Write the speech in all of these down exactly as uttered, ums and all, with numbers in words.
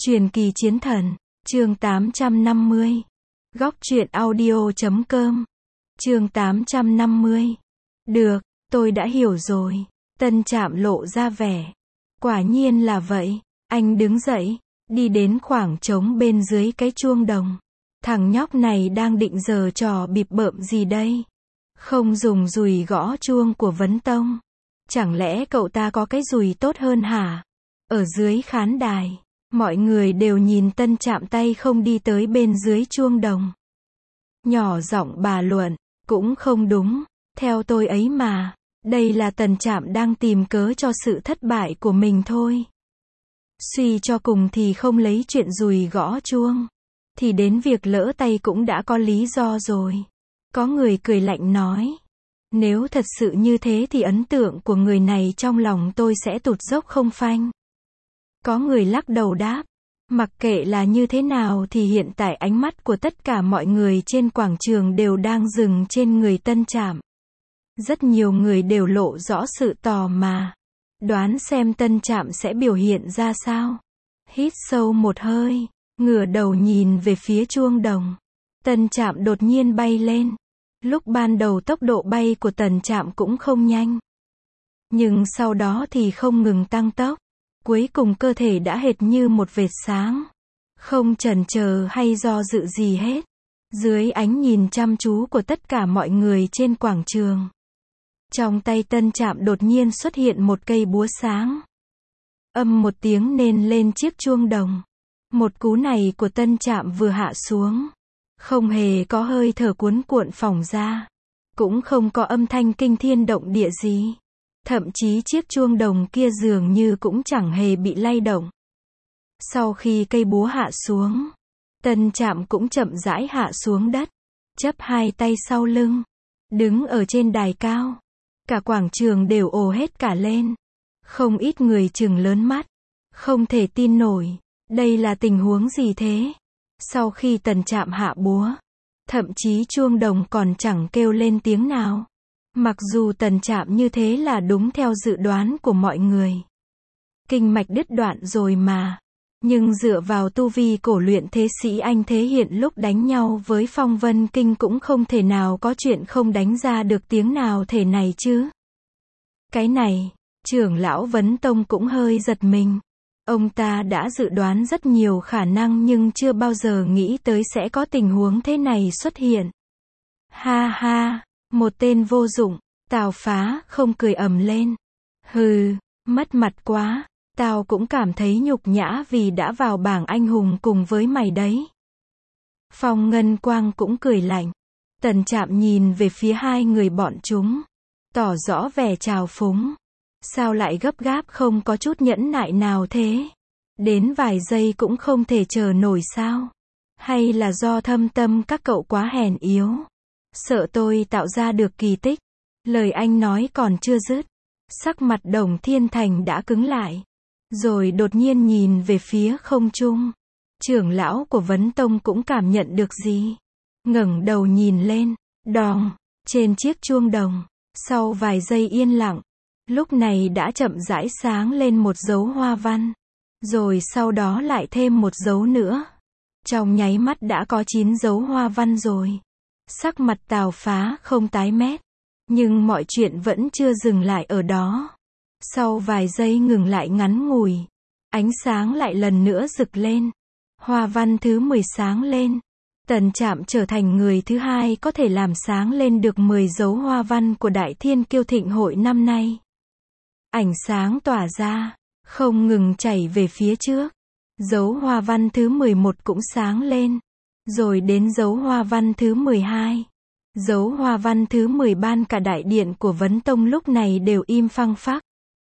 Truyền kỳ chiến thần, chương tám trăm năm mươi. Góc truyện audio chấm com. Chương tám trăm năm mươi. Được, tôi đã hiểu rồi. Tân Trạm lộ ra vẻ. Quả nhiên là vậy. Anh đứng dậy, đi đến khoảng trống bên dưới cái chuông đồng. Thằng nhóc này đang định giở trò bịp bợm gì đây? Không dùng dùi gõ chuông của Vấn Tông. Chẳng lẽ cậu ta có cái dùi tốt hơn hả? Ở dưới khán đài, mọi người đều nhìn Tân Trạm tay không đi tới bên dưới chuông đồng. Nhỏ giọng bà luận, cũng không đúng, theo tôi ấy mà, đây là Tân Trạm đang tìm cớ cho sự thất bại của mình thôi. Suy cho cùng thì không lấy chuyện dùi gõ chuông, thì đến việc lỡ tay cũng đã có lý do rồi. Có người cười lạnh nói, nếu thật sự như thế thì ấn tượng của người này trong lòng tôi sẽ tụt dốc không phanh. Có người lắc đầu đáp, mặc kệ là như thế nào thì hiện tại ánh mắt của tất cả mọi người trên quảng trường đều đang dừng trên người Tân Trạm. Rất nhiều người đều lộ rõ sự tò mò, đoán xem Tân Trạm sẽ biểu hiện ra sao. Hít sâu một hơi, ngửa đầu nhìn về phía chuông đồng. Tân Trạm đột nhiên bay lên. Lúc ban đầu tốc độ bay của Tân Trạm cũng không nhanh, nhưng sau đó thì không ngừng tăng tốc. Cuối cùng cơ thể đã hệt như một vệt sáng, không chần chờ hay do dự gì hết. Dưới ánh nhìn chăm chú của tất cả mọi người trên quảng trường, trong tay Tân Trạm đột nhiên xuất hiện một cây búa sáng. Âm một tiếng nền lên chiếc chuông đồng. Một cú này của Tân Trạm vừa hạ xuống, không hề có hơi thở cuốn cuộn phỏng ra, cũng không có âm thanh kinh thiên động địa gì. Thậm chí chiếc chuông đồng kia dường như cũng chẳng hề bị lay động. Sau khi cây búa hạ xuống, Tân Trạm cũng chậm rãi hạ xuống đất, chắp hai tay sau lưng, đứng ở trên đài cao. Cả quảng trường đều ồ hết cả lên. Không ít người trừng lớn mắt, không thể tin nổi, đây là tình huống gì thế? Sau khi Tân Trạm hạ búa, thậm chí chuông đồng còn chẳng kêu lên tiếng nào. Mặc dù Tân Trạm như thế là đúng theo dự đoán của mọi người. Kinh mạch đứt đoạn rồi mà. Nhưng dựa vào tu vi cổ luyện thế sĩ anh thế hiện lúc đánh nhau với Phong Vân Kinh cũng không thể nào có chuyện không đánh ra được tiếng nào thể này chứ. Cái này, trưởng lão Vấn Tông cũng hơi giật mình. Ông ta đã dự đoán rất nhiều khả năng nhưng chưa bao giờ nghĩ tới sẽ có tình huống thế này xuất hiện. Ha ha, một tên vô dụng, Tào Phá không cười ầm lên. Hừ, mất mặt quá, tao cũng cảm thấy nhục nhã vì đã vào bảng anh hùng cùng với mày đấy. Phong Ngân Quang cũng cười lạnh. Tân Trạm nhìn về phía hai người bọn chúng, tỏ rõ vẻ trào phúng. Sao lại gấp gáp không có chút nhẫn nại nào thế? Đến vài giây cũng không thể chờ nổi sao? Hay là do thâm tâm các cậu quá hèn yếu? Sợ tôi tạo ra được kỳ tích. Lời anh nói còn chưa dứt, sắc mặt Đồng Thiên Thành đã cứng lại, rồi đột nhiên nhìn về phía không trung. Trưởng lão của Vấn Tông cũng cảm nhận được gì, ngẩng đầu nhìn lên, đòng, trên chiếc chuông đồng, sau vài giây yên lặng, lúc này đã chậm rãi sáng lên một dấu hoa văn, rồi sau đó lại thêm một dấu nữa. Trong nháy mắt đã có chín dấu hoa văn rồi. Sắc mặt Tào Phá không tái mét, nhưng mọi chuyện vẫn chưa dừng lại ở đó. Sau vài giây ngừng lại ngắn ngủi, ánh sáng lại lần nữa rực lên. Hoa văn thứ mười sáng lên. Tân Trạm trở thành người thứ hai có thể làm sáng lên được mười dấu hoa văn của Đại Thiên Kiêu Thịnh Hội năm nay. Ánh sáng tỏa ra, không ngừng chảy về phía trước. Dấu hoa văn thứ mười một cũng sáng lên, rồi đến dấu hoa văn thứ mười hai. Dấu hoa văn thứ mười ban cả đại điện của Vấn Tông lúc này đều im phăng phắc.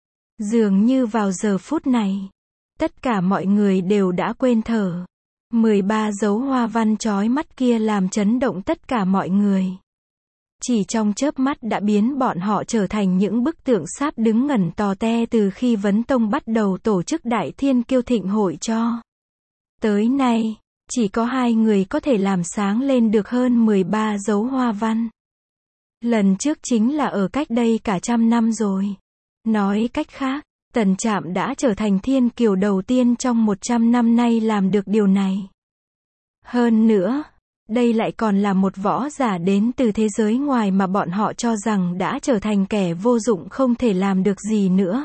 Dường như vào giờ phút này, tất cả mọi người đều đã quên thở. mười ba dấu hoa văn chói mắt kia làm chấn động tất cả mọi người. Chỉ trong chớp mắt đã biến bọn họ trở thành những bức tượng sáp đứng ngẩn tò te từ khi Vấn Tông bắt đầu tổ chức Đại Thiên Kiêu Thịnh Hội cho tới nay. Chỉ có hai người có thể làm sáng lên được hơn mười ba dấu hoa văn. Lần trước chính là ở cách đây cả trăm năm rồi. Nói cách khác, Tần Trạm đã trở thành thiên kiều đầu tiên trong một trăm năm nay làm được điều này. Hơn nữa, đây lại còn là một võ giả đến từ thế giới ngoài mà bọn họ cho rằng đã trở thành kẻ vô dụng không thể làm được gì nữa.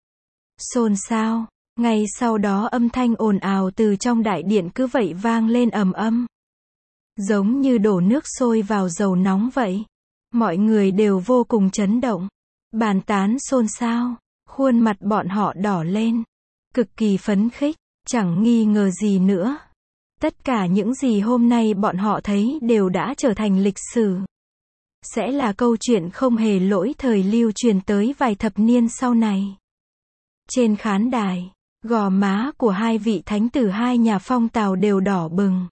Xôn xao, ngay sau đó âm thanh ồn ào từ trong đại điện cứ vậy vang lên ầm ầm. Giống như đổ nước sôi vào dầu nóng vậy. Mọi người đều vô cùng chấn động, bàn tán xôn xao, khuôn mặt bọn họ đỏ lên, cực kỳ phấn khích, chẳng nghi ngờ gì nữa. Tất cả những gì hôm nay bọn họ thấy đều đã trở thành lịch sử. Sẽ là câu chuyện không hề lỗi thời lưu truyền tới vài thập niên sau này. Trên khán đài, gò má của hai vị thánh tử hai nhà Phong Tào đều đỏ bừng.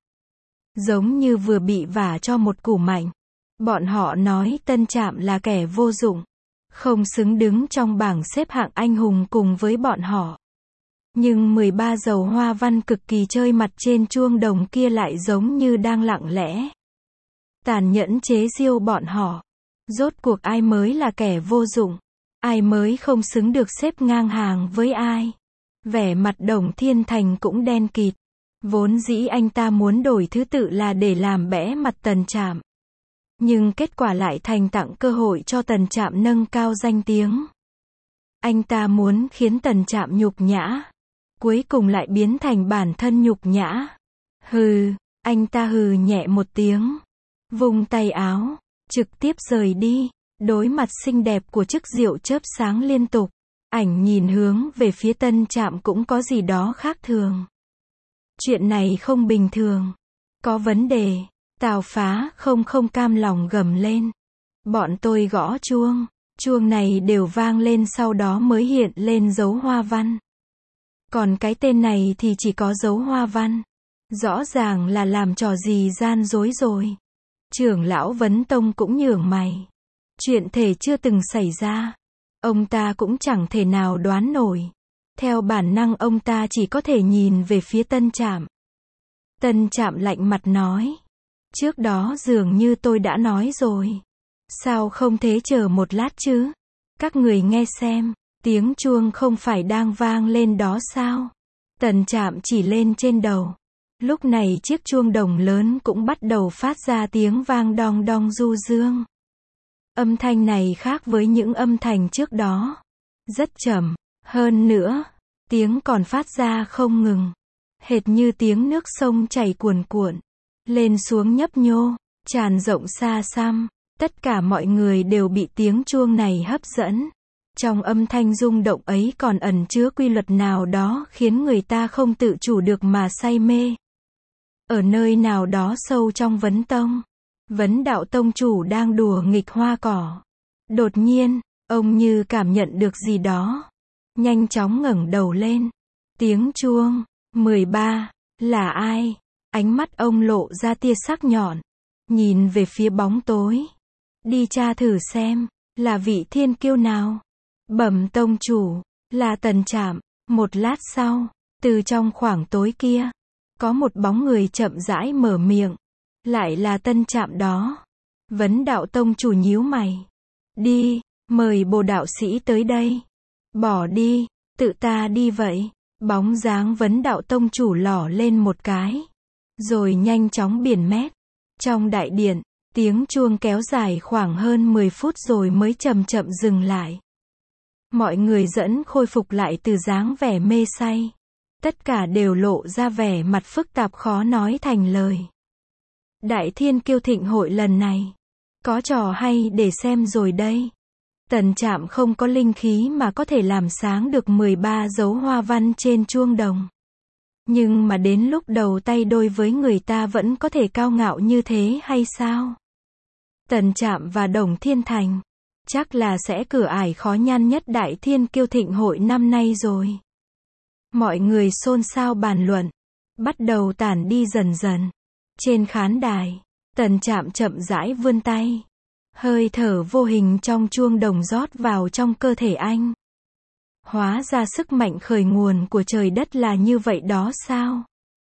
Giống như vừa bị vả cho một củ mạnh. Bọn họ nói Tân Trạm là kẻ vô dụng, không xứng đứng trong bảng xếp hạng anh hùng cùng với bọn họ. Nhưng mười ba dầu hoa văn cực kỳ chơi mặt trên chuông đồng kia lại giống như đang lặng lẽ tàn nhẫn chế giễu bọn họ. Rốt cuộc ai mới là kẻ vô dụng? Ai mới không xứng được xếp ngang hàng với ai? Vẻ mặt Đồng Thiên Thành cũng đen kịt. Vốn dĩ anh ta muốn đổi thứ tự là để làm bẽ mặt Tần Trạm. Nhưng kết quả lại thành tặng cơ hội cho Tần Trạm nâng cao danh tiếng. Anh ta muốn khiến Tần Trạm nhục nhã. Cuối cùng lại biến thành bản thân nhục nhã. Hừ, anh ta hừ nhẹ một tiếng. Vung tay áo, trực tiếp rời đi. Đối mặt xinh đẹp của chức diệu chớp sáng liên tục. Ảnh nhìn hướng về phía Tân Trạm cũng có gì đó khác thường. Chuyện này không bình thường. Có vấn đề. Tào Phá không không cam lòng gầm lên. Bọn tôi gõ chuông. Chuông này đều vang lên sau đó mới hiện lên dấu hoa văn. Còn cái tên này thì chỉ có dấu hoa văn. Rõ ràng là làm trò gì gian dối rồi. Trưởng lão Vấn Tông cũng nhướng mày. Chuyện thể chưa từng xảy ra. Ông ta cũng chẳng thể nào đoán nổi. Theo bản năng ông ta chỉ có thể nhìn về phía Tân Trạm. Tân Trạm lạnh mặt nói. Trước đó dường như tôi đã nói rồi. Sao không thế chờ một lát chứ? Các người nghe xem, tiếng chuông không phải đang vang lên đó sao? Tần Trạm chỉ lên trên đầu. Lúc này chiếc chuông đồng lớn cũng bắt đầu phát ra tiếng vang đong đong du dương. Âm thanh này khác với những âm thanh trước đó. Rất trầm. Hơn nữa, tiếng còn phát ra không ngừng. Hệt như tiếng nước sông chảy cuồn cuộn. Lên xuống nhấp nhô, tràn rộng xa xăm. Tất cả mọi người đều bị tiếng chuông này hấp dẫn. Trong âm thanh rung động ấy còn ẩn chứa quy luật nào đó khiến người ta không tự chủ được mà say mê. Ở nơi nào đó sâu trong Vấn Tông, Vấn Đạo Tông chủ đang đùa nghịch hoa cỏ. Đột nhiên, ông như cảm nhận được gì đó. Nhanh chóng ngẩng đầu lên. Tiếng chuông, mười ba, là ai? Ánh mắt ông lộ ra tia sắc nhọn. Nhìn về phía bóng tối. Đi tra thử xem, là vị thiên kiêu nào? Bẩm tông chủ, là Tần Trạm. Một lát sau, từ trong khoảng tối kia, có một bóng người chậm rãi mở miệng. Lại là Tân Trạm đó. Vấn Đạo Tông chủ nhíu mày. Đi, mời Bồ đạo sĩ tới đây. Bỏ đi, tự ta đi vậy. Bóng dáng Vấn Đạo Tông chủ lỏ lên một cái. Rồi nhanh chóng biến mất. Trong đại điện, tiếng chuông kéo dài khoảng hơn mười phút rồi mới chậm chậm dừng lại. Mọi người dẫn khôi phục lại từ dáng vẻ mê say. Tất cả đều lộ ra vẻ mặt phức tạp khó nói thành lời. Đại Thiên Kiêu Thịnh hội lần này, có trò hay để xem rồi đây. Tần Trạm không có linh khí mà có thể làm sáng được mười ba dấu hoa văn trên chuông đồng. Nhưng mà đến lúc đầu tay đôi với người ta vẫn có thể cao ngạo như thế hay sao? Tần Trạm và Đồng Thiên Thành, chắc là sẽ cửa ải khó nhăn nhất Đại Thiên Kiêu Thịnh hội năm nay rồi. Mọi người xôn xao bàn luận, bắt đầu tản đi dần dần. Trên khán đài, Tần Trạm chậm rãi vươn tay. Hơi thở vô hình trong chuông đồng rót vào trong cơ thể anh. Hóa ra sức mạnh khởi nguồn của trời đất là như vậy đó sao?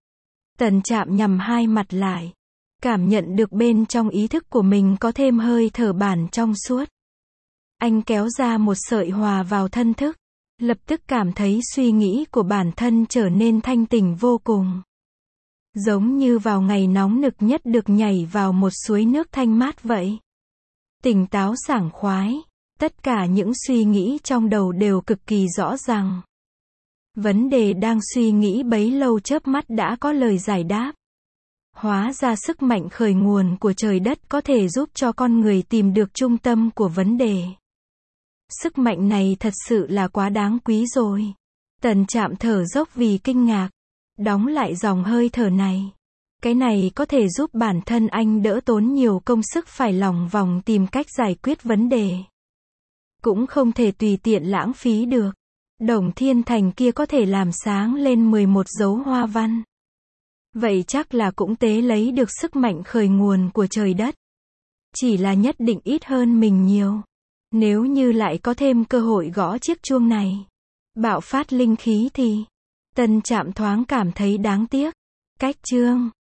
Tần Trạm nhắm hai mặt lại. Cảm nhận được bên trong ý thức của mình có thêm hơi thở bản trong suốt. Anh kéo ra một sợi hòa vào thân thức. Lập tức cảm thấy suy nghĩ của bản thân trở nên thanh tỉnh vô cùng. Giống như vào ngày nóng nực nhất được nhảy vào một suối nước thanh mát vậy. Tỉnh táo sảng khoái, tất cả những suy nghĩ trong đầu đều cực kỳ rõ ràng. Vấn đề đang suy nghĩ bấy lâu chớp mắt đã có lời giải đáp. Hóa ra sức mạnh khởi nguồn của trời đất có thể giúp cho con người tìm được trung tâm của vấn đề. Sức mạnh này thật sự là quá đáng quý rồi. Tần Trạm thở dốc vì kinh ngạc. Đóng lại dòng hơi thở này. Cái này có thể giúp bản thân anh đỡ tốn nhiều công sức phải lòng vòng tìm cách giải quyết vấn đề. Cũng không thể tùy tiện lãng phí được. Đồng Thiên Thành kia có thể làm sáng lên mười một dấu hoa văn. Vậy chắc là cũng tế lấy được sức mạnh khởi nguồn của trời đất. Chỉ là nhất định ít hơn mình nhiều. Nếu như lại có thêm cơ hội gõ chiếc chuông này, bạo phát linh khí thì, Tần Trạm thoáng cảm thấy đáng tiếc. Cách chương